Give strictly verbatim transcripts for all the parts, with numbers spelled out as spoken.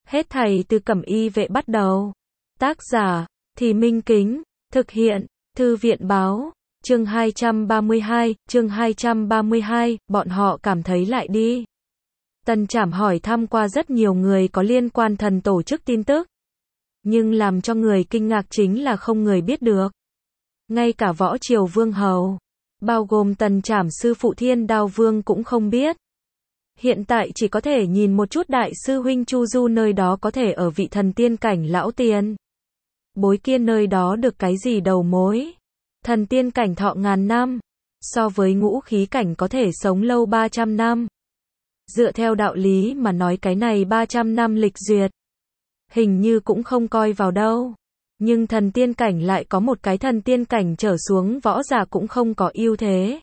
Hết thảy từ Cẩm Y vệ bắt đầu. Tác giả, Thì Minh Kính, thực hiện, Thư viện báo, chương hai trăm ba mươi hai, chương hai trăm ba mươi hai, bọn họ cảm thấy lại đi. Tần Trảm hỏi thăm qua rất nhiều người có liên quan thần tổ chức tin tức. Nhưng làm cho người kinh ngạc chính là không người biết được. Ngay cả Võ Triều Vương Hầu, bao gồm Tần Trảm sư phụ Thiên Đao Vương cũng không biết. Hiện tại chỉ có thể nhìn một chút đại sư huynh Chu Du nơi đó có thể ở vị thần tiên cảnh lão tiền. Bối kia nơi đó được cái gì đầu mối. Thần tiên cảnh thọ ngàn năm. So với ngũ khí cảnh có thể sống lâu ba trăm năm. Dựa theo đạo lý mà nói cái này ba trăm năm lịch duyệt. Hình như cũng không coi vào đâu. Nhưng thần tiên cảnh lại có một cái thần tiên cảnh trở xuống võ giả cũng không có ưu thế.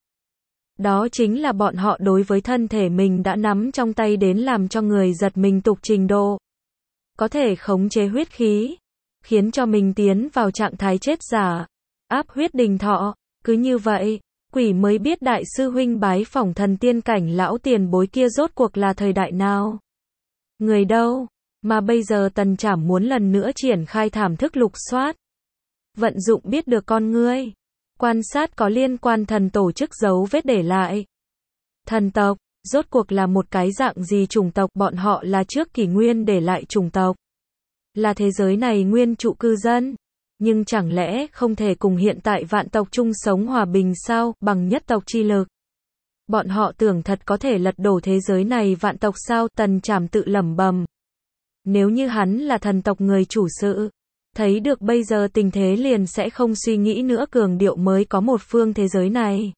Đó chính là bọn họ đối với thân thể mình đã nắm trong tay đến làm cho người giật mình tục trình độ. Có thể khống chế huyết khí, khiến cho mình tiến vào trạng thái chết giả, áp huyết đình thọ. Cứ như vậy, quỷ mới biết đại sư huynh bái phỏng thần tiên cảnh lão tiền bối kia rốt cuộc là thời đại nào. Người đâu, mà bây giờ Tần Trảm muốn lần nữa triển khai thảm thức lục soát. Vận dụng biết được con ngươi. Quan sát có liên quan thần tổ chức dấu vết để lại. Thần tộc, rốt cuộc là một cái dạng gì chủng tộc, bọn họ là trước kỷ nguyên để lại chủng tộc. Là thế giới này nguyên trụ cư dân. Nhưng chẳng lẽ không thể cùng hiện tại vạn tộc chung sống hòa bình sao, bằng nhất tộc chi lực. Bọn họ tưởng thật có thể lật đổ thế giới này vạn tộc sao, Tần Trảm tự lẩm bẩm. Nếu như hắn là thần tộc người chủ sự. Thấy được bây giờ tình thế liền sẽ không suy nghĩ nữa cường điệu mới có một phương thế giới này.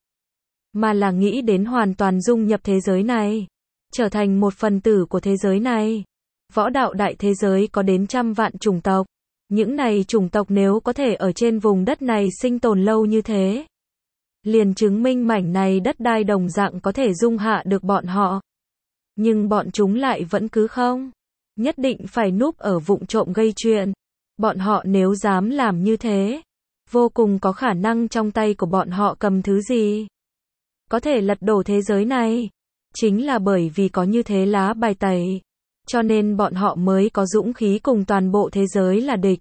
Mà là nghĩ đến hoàn toàn dung nhập thế giới này. Trở thành một phần tử của thế giới này. Võ đạo đại thế giới có đến trăm vạn chủng tộc. Những này chủng tộc nếu có thể ở trên vùng đất này sinh tồn lâu như thế. Liền chứng minh mảnh này đất đai đồng dạng có thể dung hạ được bọn họ. Nhưng bọn chúng lại vẫn cứ không. Nhất định phải núp ở vụng trộm gây chuyện. Bọn họ nếu dám làm như thế, vô cùng có khả năng trong tay của bọn họ cầm thứ gì. Có thể lật đổ thế giới này. Chính là bởi vì có như thế lá bài tẩy. Cho nên bọn họ mới có dũng khí cùng toàn bộ thế giới là địch.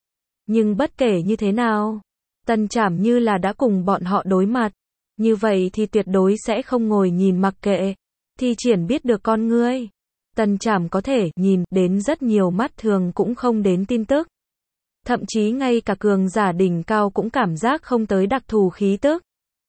Nhưng bất kể như thế nào, Tần Trảm như là đã cùng bọn họ đối mặt. Như vậy thì tuyệt đối sẽ không ngồi nhìn mặc kệ. Thi triển biết được con ngươi. Tần Trảm có thể nhìn đến rất nhiều mắt thường cũng không đến tin tức. Thậm chí ngay cả cường giả đỉnh cao cũng cảm giác không tới đặc thù khí tức.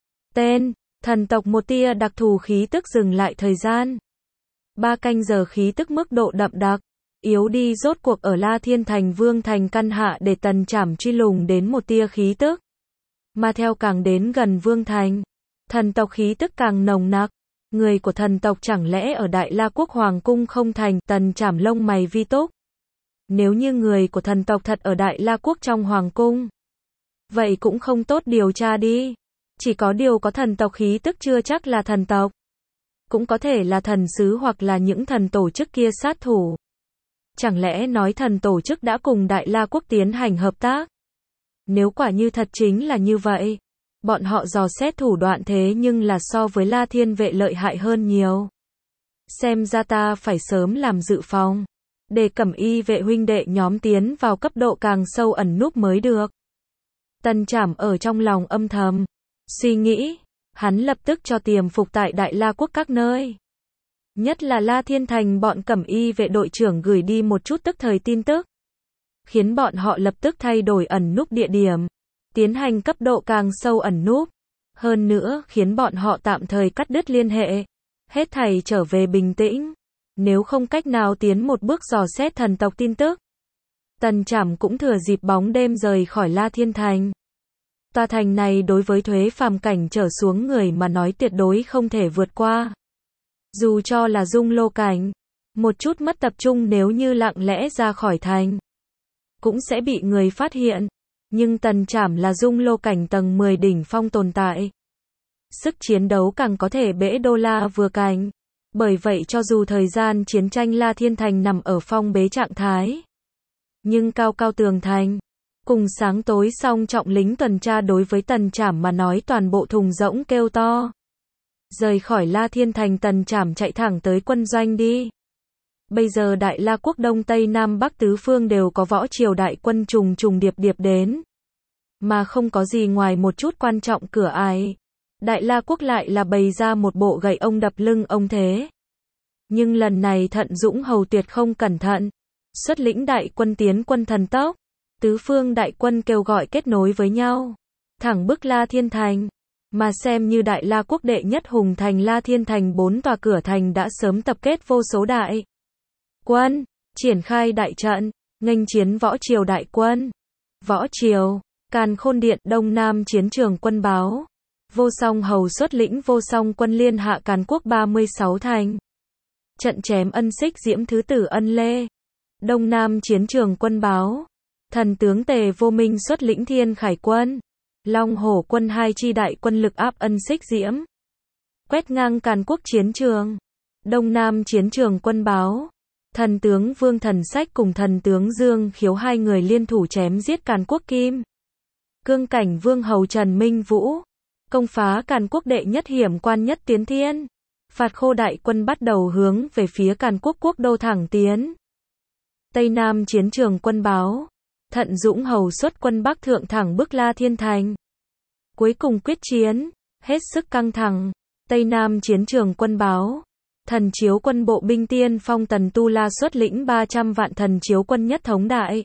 Tên, thần tộc một tia đặc thù khí tức dừng lại thời gian. Ba canh giờ khí tức mức độ đậm đặc, yếu đi rốt cuộc ở La Thiên Thành Vương Thành căn hạ để Tần Trảm truy lùng đến một tia khí tức. Mà theo càng đến gần Vương Thành, thần tộc khí tức càng nồng nặc. Người của thần tộc chẳng lẽ ở Đại La Quốc Hoàng Cung không thành, Tần Trảm lông mày vi túc. Nếu như người của thần tộc thật ở Đại La Quốc trong Hoàng Cung, vậy cũng không tốt điều tra đi. Chỉ có điều có thần tộc khí tức chưa chắc là thần tộc. Cũng có thể là thần sứ hoặc là những thần tổ chức kia sát thủ. Chẳng lẽ nói thần tổ chức đã cùng Đại La Quốc tiến hành hợp tác? Nếu quả như thật chính là như vậy, bọn họ dò xét thủ đoạn thế nhưng là so với La Thiên vệ lợi hại hơn nhiều. Xem ra ta phải sớm làm dự phòng. Để Cẩm Y vệ huynh đệ nhóm tiến vào cấp độ càng sâu ẩn núp mới được. Tần Trảm ở trong lòng âm thầm suy nghĩ, hắn lập tức cho tiềm phục tại Đại La Quốc các nơi. Nhất là La Thiên Thành bọn Cẩm Y vệ đội trưởng gửi đi một chút tức thời tin tức. Khiến bọn họ lập tức thay đổi ẩn núp địa điểm. Tiến hành cấp độ càng sâu ẩn núp. Hơn nữa khiến bọn họ tạm thời cắt đứt liên hệ. Hết thảy trở về bình tĩnh. Nếu không cách nào tiến một bước dò xét thần tộc tin tức. Tần Trảm cũng thừa dịp bóng đêm rời khỏi La Thiên Thành. Tòa thành này đối với thuế phàm cảnh trở xuống người mà nói tuyệt đối không thể vượt qua. Dù cho là dung lô cảnh, một chút mất tập trung nếu như lặng lẽ ra khỏi thành, cũng sẽ bị người phát hiện. Nhưng Tần Trảm là dung lô cảnh tầng mười đỉnh phong tồn tại. Sức chiến đấu càng có thể bẽ đô la vừa cảnh. Bởi vậy cho dù thời gian chiến tranh La Thiên Thành nằm ở phong bế trạng thái, nhưng cao cao tường thành, cùng sáng tối song trọng lính tuần tra đối với Tần Trảm mà nói toàn bộ thùng rỗng kêu to. Rời khỏi La Thiên Thành, Tần Trảm chạy thẳng tới quân doanh đi. Bây giờ Đại La quốc Đông Tây Nam Bắc tứ phương đều có võ triều đại quân trùng trùng điệp điệp đến. Mà không có gì ngoài một chút quan trọng cửa ải. Đại La quốc lại là bày ra một bộ gậy ông đập lưng ông thế. Nhưng lần này Thận Dũng hầu tuyệt không cẩn thận. Xuất lĩnh đại quân tiến quân thần tốc. Tứ phương đại quân kêu gọi kết nối với nhau. Thẳng bức La Thiên Thành. Mà xem như Đại La quốc đệ nhất hùng thành La Thiên Thành bốn tòa cửa thành đã sớm tập kết vô số đại quân, triển khai đại trận, nghênh chiến võ triều đại quân. Võ triều, Càn Khôn Điện, Đông Nam chiến trường quân báo. Vô Song hầu xuất lĩnh Vô Song quân liên hạ Càn quốc ba mươi sáu thành. Trận chém ân xích diễm thứ tử ân lê. Đông Nam chiến trường quân báo. Thần tướng Tề Vô Minh xuất lĩnh Thiên Khải quân. Long Hổ quân hai chi đại quân lực áp ân xích diễm. Quét ngang Càn quốc chiến trường. Đông Nam chiến trường quân báo. Thần tướng Vương Thần Sách cùng thần tướng Dương Khiếu hai người liên thủ chém giết Càn quốc kim cương cảnh vương hầu Trần Minh Vũ. Công phá Càn quốc đệ nhất hiểm quan nhất tiến thiên. Phạt khô đại quân bắt đầu hướng về phía Càn quốc quốc đô thẳng tiến. Tây Nam chiến trường quân báo. Thận Dũng hầu xuất quân Bắc thượng thẳng bức La Thiên Thành. Cuối cùng quyết chiến, hết sức căng thẳng. Tây Nam chiến trường quân báo. Thần chiếu quân bộ binh tiên phong Tần Tu La xuất lĩnh ba trăm vạn thần chiếu quân nhất thống đại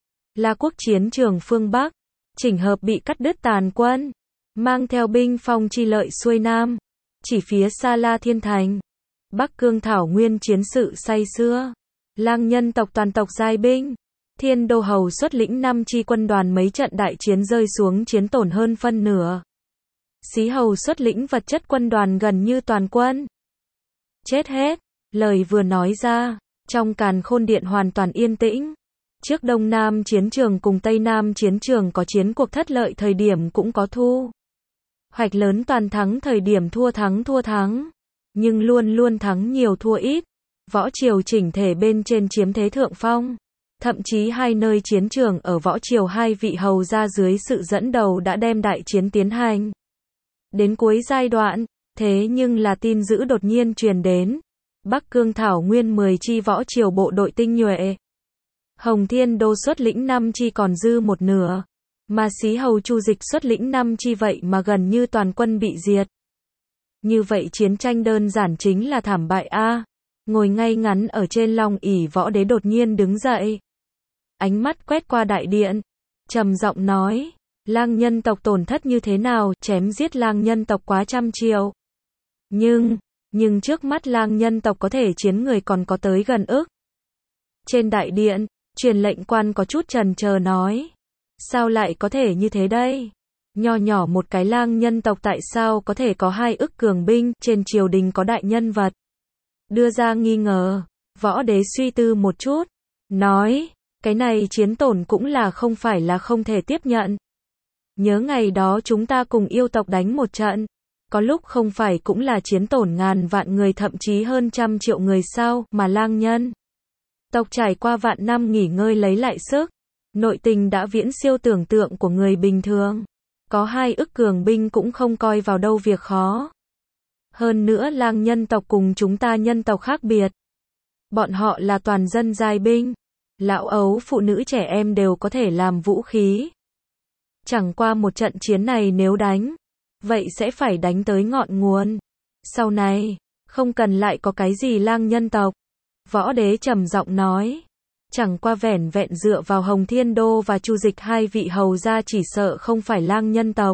La quốc chiến trường phương Bắc. Chỉnh hợp bị cắt đứt tàn quân. Mang theo binh phong chi lợi xuôi Nam. Chỉ phía xa La Thiên Thành. Bắc Cương Thảo Nguyên chiến sự say xưa. Lang nhân tộc toàn tộc giai binh. Thiên Đô hầu xuất lĩnh năm chi quân đoàn mấy trận đại chiến rơi xuống chiến tổn hơn phân nửa. Xí hầu xuất lĩnh vật chất quân đoàn gần như toàn quân. Chết hết. Lời vừa nói ra, trong Càn Khôn Điện hoàn toàn yên tĩnh. Trước Đông Nam chiến trường cùng Tây Nam chiến trường có chiến cuộc thất lợi thời điểm cũng có thu hoạch lớn toàn thắng thời điểm thua thắng thua thắng. Nhưng luôn luôn thắng nhiều thua ít. Võ triều chỉnh thể bên trên chiếm thế thượng phong. Thậm chí hai nơi chiến trường ở võ triều hai vị hầu ra dưới sự dẫn đầu đã đem đại chiến tiến hành. Đến cuối giai đoạn, thế nhưng là tin dữ đột nhiên truyền đến. Bắc Cương Thảo Nguyên mười chi võ triều bộ đội tinh nhuệ. Hồng Thiên Đô xuất lĩnh năm chi còn dư một nửa. Mà Xí hầu Chu Dịch xuất lĩnh năm chi vậy mà gần như toàn quân bị diệt. Như vậy chiến tranh đơn giản chính là thảm bại a. Ngồi ngay ngắn ở trên long ỷ võ đế đột nhiên đứng dậy. Ánh mắt quét qua đại điện. Trầm giọng nói. Lang nhân tộc tổn thất như thế nào, chém giết lang nhân tộc quá trăm triệu. Nhưng, nhưng trước mắt lang nhân tộc có thể chiến người còn có tới gần ức. Trên đại điện, truyền lệnh quan có chút chần chờ nói. Sao lại có thể như thế đây? Nho nhỏ một cái lang nhân tộc tại sao có thể có hai ức cường binh, trên triều đình có đại nhân vật. Đưa ra nghi ngờ, võ đế suy tư một chút. Nói, cái này chiến tổn cũng là không phải là không thể tiếp nhận. Nhớ ngày đó chúng ta cùng yêu tộc đánh một trận. Có lúc không phải cũng là chiến tổn ngàn vạn người thậm chí hơn trăm triệu người sao, mà lang nhân tộc trải qua vạn năm nghỉ ngơi lấy lại sức. Nội tình đã viễn siêu tưởng tượng của người bình thường. Có hai ức cường binh cũng không coi vào đâu việc khó. Hơn nữa lang nhân tộc cùng chúng ta nhân tộc khác biệt. Bọn họ là toàn dân giai binh. Lão ấu phụ nữ trẻ em đều có thể làm vũ khí. Chẳng qua một trận chiến này nếu đánh, vậy sẽ phải đánh tới ngọn nguồn. Sau này, không cần lại có cái gì lang nhân tộc. Võ đế trầm giọng nói. Chẳng qua vẻn vẹn dựa vào Hồng Thiên Đô và Chu Dịch hai vị hầu gia chỉ sợ không phải lang nhân tộc.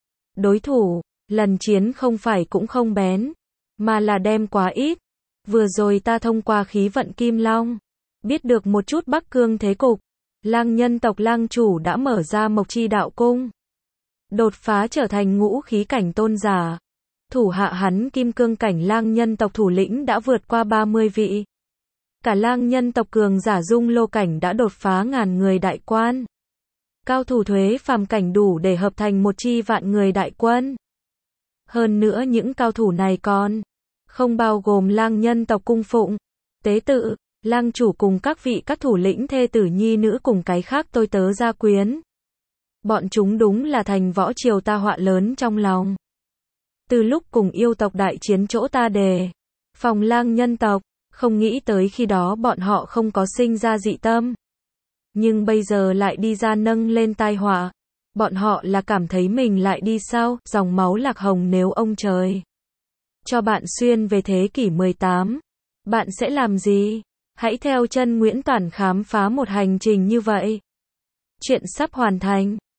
Đối thủ, lần chiến không phải cũng không bén, mà là đem quá ít. Vừa rồi ta thông qua khí vận Kim Long, biết được một chút Bắc Cương thế cục. Lang nhân tộc lang chủ đã mở ra Mộc Chi Đạo Cung. Đột phá trở thành ngũ khí cảnh tôn giả. Thủ hạ hắn kim cương cảnh lang nhân tộc thủ lĩnh đã vượt qua ba mươi vị. Cả lang nhân tộc cường giả dung lô cảnh đã đột phá ngàn người đại quan. Cao thủ thuế phàm cảnh đủ để hợp thành một chi vạn người đại quân. Hơn nữa những cao thủ này còn không bao gồm lang nhân tộc cung phụng, tế tự, lang chủ cùng các vị các thủ lĩnh thê tử nhi nữ cùng cái khác tôi tớ gia quyến. Bọn chúng đúng là thành võ triều ta họa lớn trong lòng. Từ lúc cùng yêu tộc đại chiến chỗ ta đề phòng lang nhân tộc, Không nghĩ tới khi đó bọn họ không có sinh ra dị tâm. Nhưng bây giờ lại đi ra nâng lên tai họa. Bọn họ là cảm thấy mình lại đi sau, dòng máu lạc hồng nếu ông trời cho bạn xuyên về thế kỷ mười tám. Bạn sẽ làm gì? Hãy theo chân Nguyễn Toản khám phá một hành trình như vậy. Chuyện sắp hoàn thành.